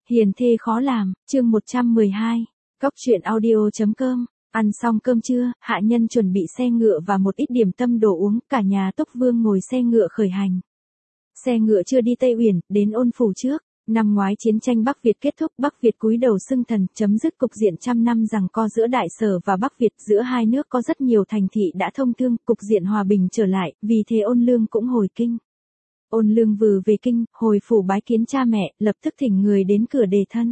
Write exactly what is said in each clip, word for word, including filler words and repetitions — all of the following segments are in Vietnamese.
Hiền thê khó làm, chương một trăm mười hai. Cóc truyện audio chấm com. Ăn xong cơm trưa, hạ nhân chuẩn bị xe ngựa và một ít điểm tâm đồ uống, cả nhà Túc Vương ngồi xe ngựa khởi hành. Xe ngựa chưa đi Tây Uyển, đến Ôn Phủ trước. Năm ngoái chiến tranh Bắc Việt kết thúc, Bắc Việt cúi đầu xưng thần, chấm dứt cục diện trăm năm giằng co giữa Đại Sở và Bắc Việt, giữa hai nước có rất nhiều thành thị đã thông thương, cục diện hòa bình trở lại, vì thế Ôn Lương cũng hồi kinh. Ôn Lương vừa về kinh, hồi phủ bái kiến cha mẹ, lập tức thỉnh người đến cửa đề thân.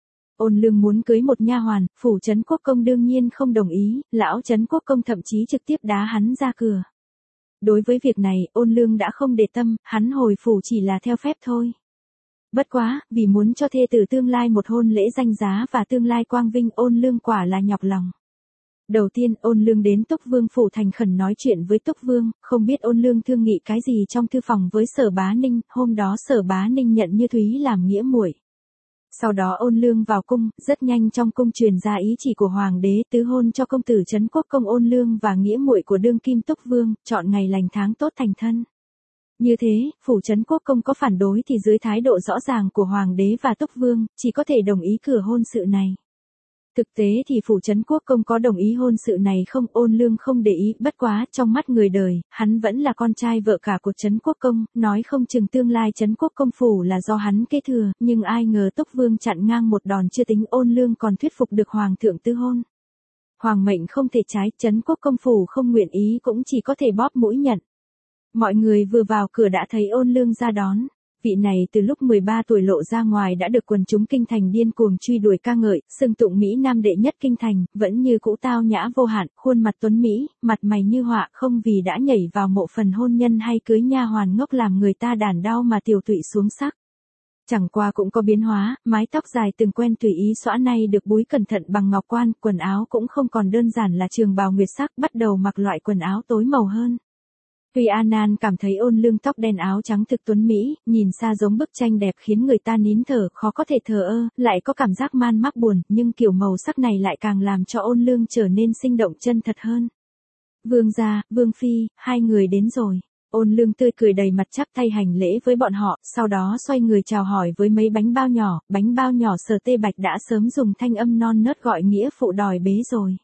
Ôn Lương muốn cưới một nha hoàn, phủ Trấn Quốc Công đương nhiên không đồng ý, lão Trấn Quốc Công thậm chí trực tiếp đá hắn ra cửa. Đối với việc này, Ôn Lương đã không để tâm, hắn hồi phủ chỉ là theo phép thôi. Bất quá, vì muốn cho thê tử tương lai một hôn lễ danh giá và tương lai quang vinh, Ôn Lương quả là nhọc lòng. Đầu tiên, Ôn Lương đến Túc Vương phủ thành khẩn nói chuyện với Túc Vương, không biết Ôn Lương thương nghị cái gì trong thư phòng với Sở Bá Ninh, hôm đó Sở Bá Ninh nhận Như Thúy làm nghĩa muội. Sau đó Ôn Lương vào cung, rất nhanh trong cung truyền ra ý chỉ của hoàng đế tứ hôn cho công tử Trấn Quốc Công Ôn Lương và nghĩa muội của đương kim Túc Vương, chọn ngày lành tháng tốt thành thân. Như thế, phủ Trấn Quốc Công có phản đối thì dưới thái độ rõ ràng của hoàng đế và Túc Vương, chỉ có thể đồng ý cửa hôn sự này. Thực tế thì phủ Trấn Quốc Công có đồng ý hôn sự này không, Ôn Lương không để ý, bất quá, trong mắt người đời, hắn vẫn là con trai vợ cả của Trấn Quốc Công, nói không chừng tương lai Trấn Quốc Công phủ là do hắn kế thừa, nhưng ai ngờ Túc Vương chặn ngang một đòn chưa tính, Ôn Lương còn thuyết phục được hoàng thượng tứ hôn. Hoàng mệnh không thể trái, Trấn Quốc Công phủ không nguyện ý cũng chỉ có thể bóp mũi nhận. Mọi người vừa vào cửa đã thấy Ôn Lương ra đón. Vị này từ lúc mười ba tuổi lộ ra ngoài đã được quần chúng kinh thành điên cuồng truy đuổi ca ngợi, xưng tụng Mỹ Nam đệ nhất kinh thành, vẫn như cũ tao nhã vô hạn, khuôn mặt tuấn Mỹ, mặt mày như họa, không vì đã nhảy vào mộ phần hôn nhân hay cưới nha hoàn ngốc làm người ta đản đau mà tiểu tụy xuống sắc. Chẳng qua cũng có biến hóa, mái tóc dài từng quen tùy ý xõa nay được búi cẩn thận bằng ngọc quan, quần áo cũng không còn đơn giản là trường bào nguyệt sắc, bắt đầu mặc loại quần áo tối màu hơn. Tuy An An cảm thấy Ôn Lương tóc đen áo trắng thực tuấn Mỹ, nhìn xa giống bức tranh đẹp khiến người ta nín thở, khó có thể thờ ơ, lại có cảm giác man mác buồn, nhưng kiểu màu sắc này lại càng làm cho Ôn Lương trở nên sinh động chân thật hơn. Vương gia, Vương phi, hai người đến rồi. Ôn Lương tươi cười đầy mặt chắp tay hành lễ với bọn họ, sau đó xoay người chào hỏi với mấy bánh bao nhỏ, bánh bao nhỏ Sở Tê Bạch đã sớm dùng thanh âm non nớt gọi nghĩa phụ đòi bế rồi.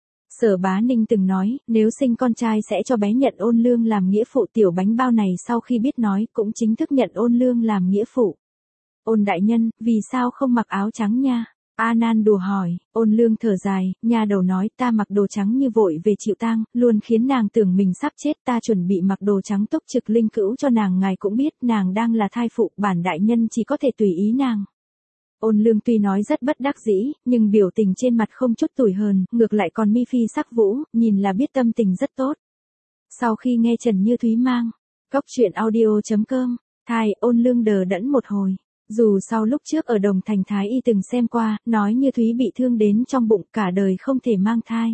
Sở Bá Ninh từng nói, nếu sinh con trai sẽ cho bé nhận Ôn Lương làm nghĩa phụ, tiểu bánh bao này sau khi biết nói cũng chính thức nhận Ôn Lương làm nghĩa phụ. Ôn đại nhân, vì sao không mặc áo trắng nha? An An đùa hỏi. Ôn Lương thở dài, nha đầu nói ta mặc đồ trắng như vội về chịu tang, luôn khiến nàng tưởng mình sắp chết, ta chuẩn bị mặc đồ trắng túc trực linh cữu cho nàng, ngài cũng biết nàng đang là thai phụ, bản đại nhân chỉ có thể tùy ý nàng. Ôn Lương tuy nói rất bất đắc dĩ, nhưng biểu tình trên mặt không chút tủi hờn, ngược lại còn mi phi sắc vũ, nhìn là biết tâm tình rất tốt. Sau khi nghe Trần Như Thúy mang, cóc truyện audio chấm com, thai, Ôn Lương đờ đẫn một hồi. Dù sau lúc trước ở Đồng Thành Thái Y từng xem qua, nói Như Thúy bị thương đến trong bụng cả đời không thể mang thai.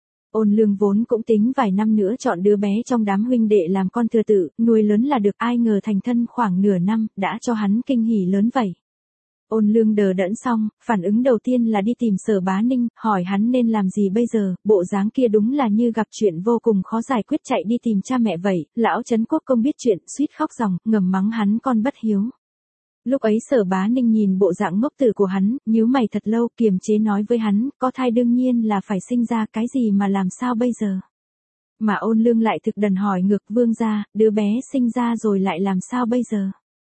Ôn Lương vốn cũng tính vài năm nữa chọn đứa bé trong đám huynh đệ làm con thừa tự, nuôi lớn là được, ai ngờ thành thân khoảng nửa năm, đã cho hắn kinh hỉ lớn vậy. Ôn Lương đờ đẫn xong, phản ứng đầu tiên là đi tìm Sở Bá Ninh, hỏi hắn nên làm gì bây giờ, bộ dáng kia đúng là như gặp chuyện vô cùng khó giải quyết, chạy đi tìm cha mẹ vậy, lão Trấn Quốc Công biết chuyện, suýt khóc ròng, ngầm mắng hắn con bất hiếu. Lúc ấy Sở Bá Ninh nhìn bộ dạng ngốc tử của hắn, nhíu mày thật lâu, kiềm chế nói với hắn, có thai đương nhiên là phải sinh ra, cái gì mà làm sao bây giờ. Mà Ôn Lương lại thực đần hỏi ngược, vương gia, đứa bé sinh ra rồi lại làm sao bây giờ.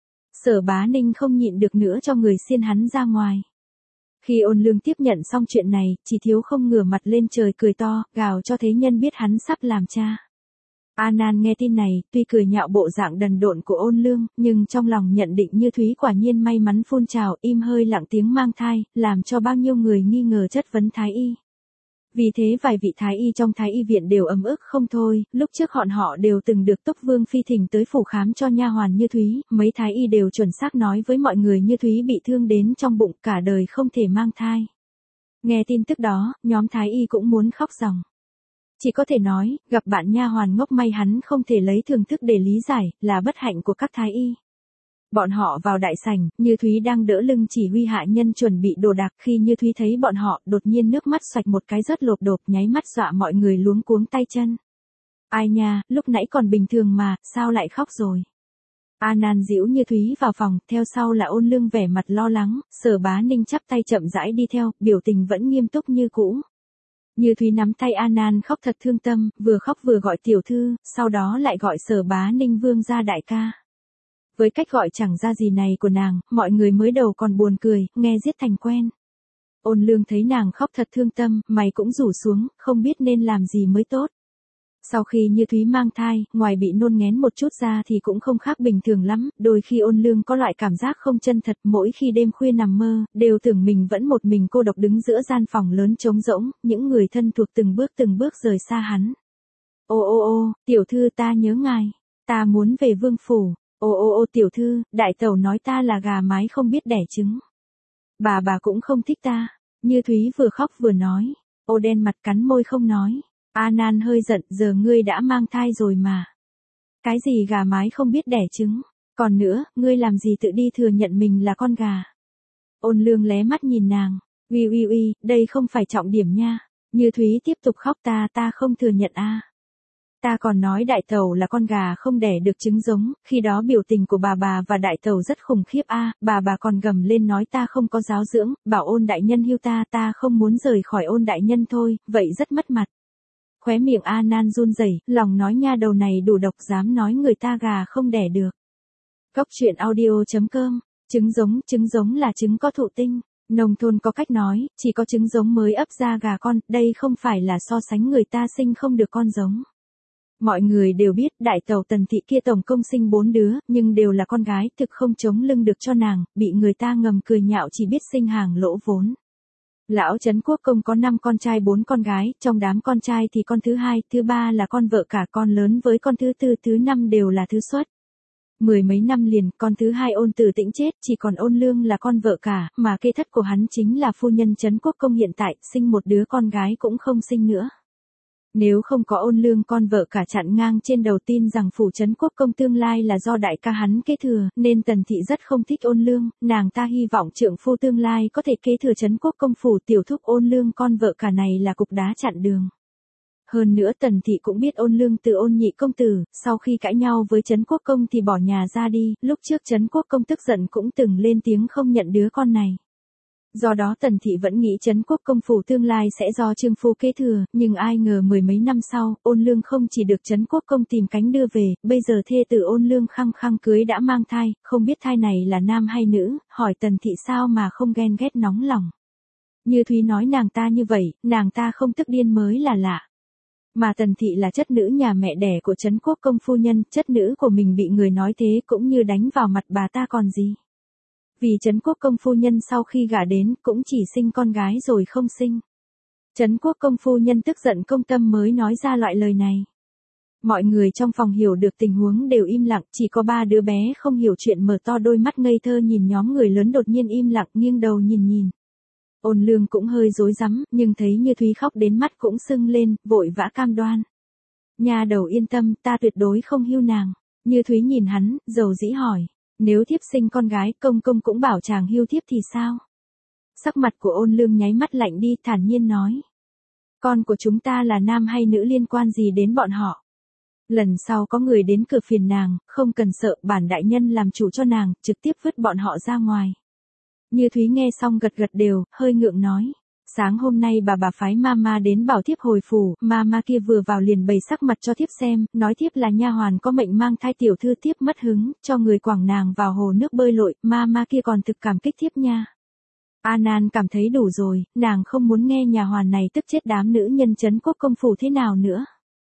Sở Bá Ninh không nhịn được nữa cho người xiên hắn ra ngoài. Khi Ôn Lương tiếp nhận xong chuyện này, chỉ thiếu không ngửa mặt lên trời cười to, gào cho thế nhân biết hắn sắp làm cha. An An nghe tin này, tuy cười nhạo bộ dạng đần độn của Ôn Lương, nhưng trong lòng nhận định Như Thúy quả nhiên may mắn phun trào, im hơi lặng tiếng mang thai, làm cho bao nhiêu người nghi ngờ chất vấn Thái Y. Vì thế vài vị Thái Y trong Thái Y viện đều ấm ức không thôi, lúc trước họ họ đều từng được Túc Vương phi thỉnh tới phủ khám cho nha hoàn Như Thúy, mấy Thái Y đều chuẩn xác nói với mọi người Như Thúy bị thương đến trong bụng, cả đời không thể mang thai. Nghe tin tức đó, nhóm Thái Y cũng muốn khóc ròng. Chỉ có thể nói, gặp bạn nha hoàn ngốc may hắn không thể lấy thường thức để lý giải, là bất hạnh của các Thái Y. Bọn họ vào đại sảnh, Như Thúy đang đỡ lưng chỉ huy hạ nhân chuẩn bị đồ đạc, khi Như Thúy thấy bọn họ, đột nhiên nước mắt xoạch một cái rớt lộp đột, nháy mắt dọa mọi người luống cuống tay chân. Ai nha, lúc nãy còn bình thường mà, sao lại khóc rồi? A Nan giễu Như Thúy vào phòng, theo sau là Ôn Lương vẻ mặt lo lắng, Sở Bá Ninh chắp tay chậm rãi đi theo, biểu tình vẫn nghiêm túc như cũ. Như Thúy nắm tay A Nan khóc thật thương tâm, vừa khóc vừa gọi tiểu thư, sau đó lại gọi Sở Bá Ninh vương gia đại ca. Với cách gọi chẳng ra gì này của nàng, mọi người mới đầu còn buồn cười, nghe giết thành quen. Ôn Lương thấy nàng khóc thật thương tâm, mày cũng rủ xuống, không biết nên làm gì mới tốt. Sau khi Như Thúy mang thai, ngoài bị nôn ngén một chút ra thì cũng không khác bình thường lắm, đôi khi Ôn Lương có loại cảm giác không chân thật, mỗi khi đêm khuya nằm mơ, đều tưởng mình vẫn một mình cô độc đứng giữa gian phòng lớn trống rỗng, những người thân thuộc từng bước từng bước rời xa hắn. Ô ô ô, tiểu thư ta nhớ ngài, ta muốn về vương phủ, ô ô ô tiểu thư, đại tẩu nói ta là gà mái không biết đẻ trứng. Bà bà cũng không thích ta, Như Thúy vừa khóc vừa nói, ô đen mặt cắn môi không nói. A Nan hơi giận, giờ ngươi đã mang thai rồi mà. Cái gì gà mái không biết đẻ trứng, còn nữa, ngươi làm gì tự đi thừa nhận mình là con gà. Ôn Lương lé mắt nhìn nàng, uy uy uy, đây không phải trọng điểm nha. Như Thúy tiếp tục khóc ta ta không thừa nhận a. Ta còn nói đại tẩu là con gà không đẻ được trứng giống, khi đó biểu tình của bà bà và đại tẩu rất khủng khiếp a, bà bà còn gầm lên nói ta không có giáo dưỡng, bảo Ôn đại nhân hưu ta, ta không muốn rời khỏi Ôn đại nhân thôi, vậy rất mất mặt. Khóe miệng A Nan run rẩy, lòng nói nha đầu này đủ độc dám nói người ta gà không đẻ được. Cốc truyện audio chấm com, trứng giống, trứng giống là trứng có thụ tinh. Nông thôn có cách nói, chỉ có trứng giống mới ấp ra gà con, đây không phải là so sánh người ta sinh không được con giống. Mọi người đều biết đại tẩu Tần thị kia tổng công sinh bốn đứa, nhưng đều là con gái, thực không chống lưng được cho nàng, bị người ta ngầm cười nhạo chỉ biết sinh hàng lỗ vốn. Lão Trấn Quốc Công có năm con trai bốn con gái, trong đám con trai thì con thứ hai, thứ ba là con vợ cả, con lớn với con thứ tư, thứ năm đều là thứ xuất. Mười mấy năm liền, con thứ hai Ôn Tử Tĩnh chết, chỉ còn Ôn Lương là con vợ cả, mà kế thất của hắn chính là phu nhân Trấn Quốc Công hiện tại, sinh một đứa con gái cũng không sinh nữa. Nếu không có Ôn Lương con vợ cả chặn ngang trên đầu tin rằng phủ Trấn Quốc Công tương lai là do đại ca hắn kế thừa, nên Tần thị rất không thích Ôn Lương, nàng ta hy vọng trượng phu tương lai có thể kế thừa Trấn Quốc Công phủ, tiểu thúc Ôn Lương con vợ cả này là cục đá chặn đường. Hơn nữa Tần thị cũng biết Ôn Lương từ Ôn nhị công tử, sau khi cãi nhau với Trấn Quốc Công thì bỏ nhà ra đi, lúc trước Trấn Quốc Công tức giận cũng từng lên tiếng không nhận đứa con này. Do đó Tần thị vẫn nghĩ Trấn Quốc Công phủ tương lai sẽ do trương phu kế thừa, nhưng ai ngờ mười mấy năm sau, Ôn Lương không chỉ được Trấn Quốc Công tìm cánh đưa về, bây giờ thê tử Ôn Lương khăng khăng cưới đã mang thai, không biết thai này là nam hay nữ, hỏi Tần thị sao mà không ghen ghét nóng lòng. Như Thúy nói nàng ta như vậy, nàng ta không tức điên mới là lạ. Mà Tần thị là chất nữ nhà mẹ đẻ của Trấn Quốc Công phu nhân, chất nữ của mình bị người nói thế cũng như đánh vào mặt bà ta còn gì. Vì Trấn Quốc Công phu nhân sau khi gả đến cũng chỉ sinh con gái rồi không sinh. Trấn Quốc Công phu nhân tức giận công tâm mới nói ra loại lời này. Mọi người trong phòng hiểu được tình huống đều im lặng, chỉ có ba đứa bé không hiểu chuyện mở to đôi mắt ngây thơ nhìn nhóm người lớn đột nhiên im lặng nghiêng đầu nhìn nhìn. Ôn Lương cũng hơi rối rắm, nhưng thấy Như Thúy khóc đến mắt cũng sưng lên, vội vã cam đoan. Nhà đầu yên tâm, ta tuyệt đối không hưu nàng. Như Thúy nhìn hắn, dầu dĩ hỏi. Nếu thiếp sinh con gái, công công cũng bảo chàng hưu thiếp thì sao? Sắc mặt của Ôn Lương nháy mắt lạnh đi, thản nhiên nói. Con của chúng ta là nam hay nữ liên quan gì đến bọn họ? Lần sau có người đến cửa phiền nàng, không cần sợ, bản đại nhân làm chủ cho nàng, trực tiếp vứt bọn họ ra ngoài. Như Thúy nghe xong gật gật đều, hơi ngượng nói. Sáng hôm nay bà bà phái mama đến bảo thiếp hồi phủ, mama kia vừa vào liền bày sắc mặt cho thiếp xem, nói thiếp là nha hoàn có mệnh mang thai tiểu thư, thiếp mất hứng, cho người quảng nàng vào hồ nước bơi lội, mama kia còn thực cảm kích thiếp nha. A Nan cảm thấy đủ rồi, nàng không muốn nghe nhà hoàn này tức chết đám nữ nhân Trấn Quốc Công phủ thế nào nữa.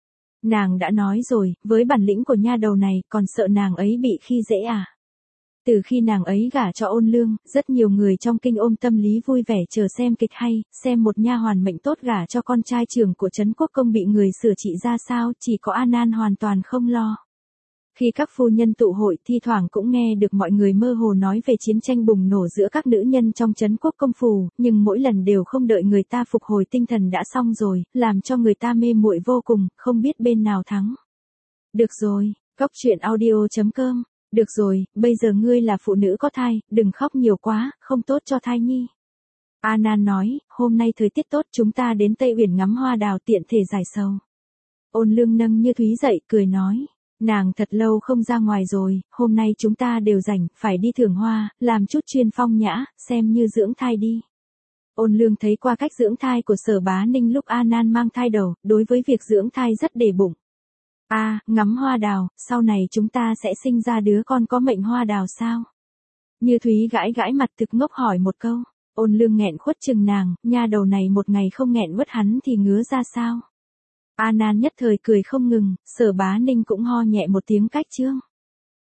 Nàng đã nói rồi, với bản lĩnh của nha đầu này, còn sợ nàng ấy bị khi dễ à. Từ khi nàng ấy gả cho Ôn Lương, rất nhiều người trong kinh ôm tâm lý vui vẻ chờ xem kịch hay, xem một nha hoàn mệnh tốt gả cho con trai trưởng của Trấn Quốc Công bị người sửa trị ra sao, chỉ có A Nan hoàn toàn không lo. Khi các phu nhân tụ hội, thi thoảng cũng nghe được mọi người mơ hồ nói về chiến tranh bùng nổ giữa các nữ nhân trong Trấn Quốc Công phủ, nhưng mỗi lần đều không đợi người ta phục hồi tinh thần đã xong rồi, làm cho người ta mê muội vô cùng, không biết bên nào thắng. Được rồi, cốc truyện audio chấm com. Được rồi, bây giờ ngươi là phụ nữ có thai, đừng khóc nhiều quá, không tốt cho thai nhi. A Nan nói, hôm nay thời tiết tốt chúng ta đến Tây Uyển ngắm hoa đào tiện thể giải sầu. Ôn Lương nâng Như Thúy dậy, cười nói. Nàng thật lâu không ra ngoài rồi, hôm nay chúng ta đều rảnh, phải đi thưởng hoa, làm chút chuyên phong nhã, xem như dưỡng thai đi. Ôn Lương thấy qua cách dưỡng thai của Sở Bá Ninh lúc A Nan mang thai đầu, đối với việc dưỡng thai rất để bụng. A, à, ngắm hoa đào, sau này chúng ta sẽ sinh ra đứa con có mệnh hoa đào sao? Như Thúy gãi gãi mặt thực ngốc hỏi một câu. Ôn Lương nghẹn khuất chừng nàng, nha đầu này một ngày không nghẹn quất hắn thì ngứa ra sao? A Nan nhất thời cười không ngừng, Sở Bá Ninh cũng ho nhẹ một tiếng cách chương.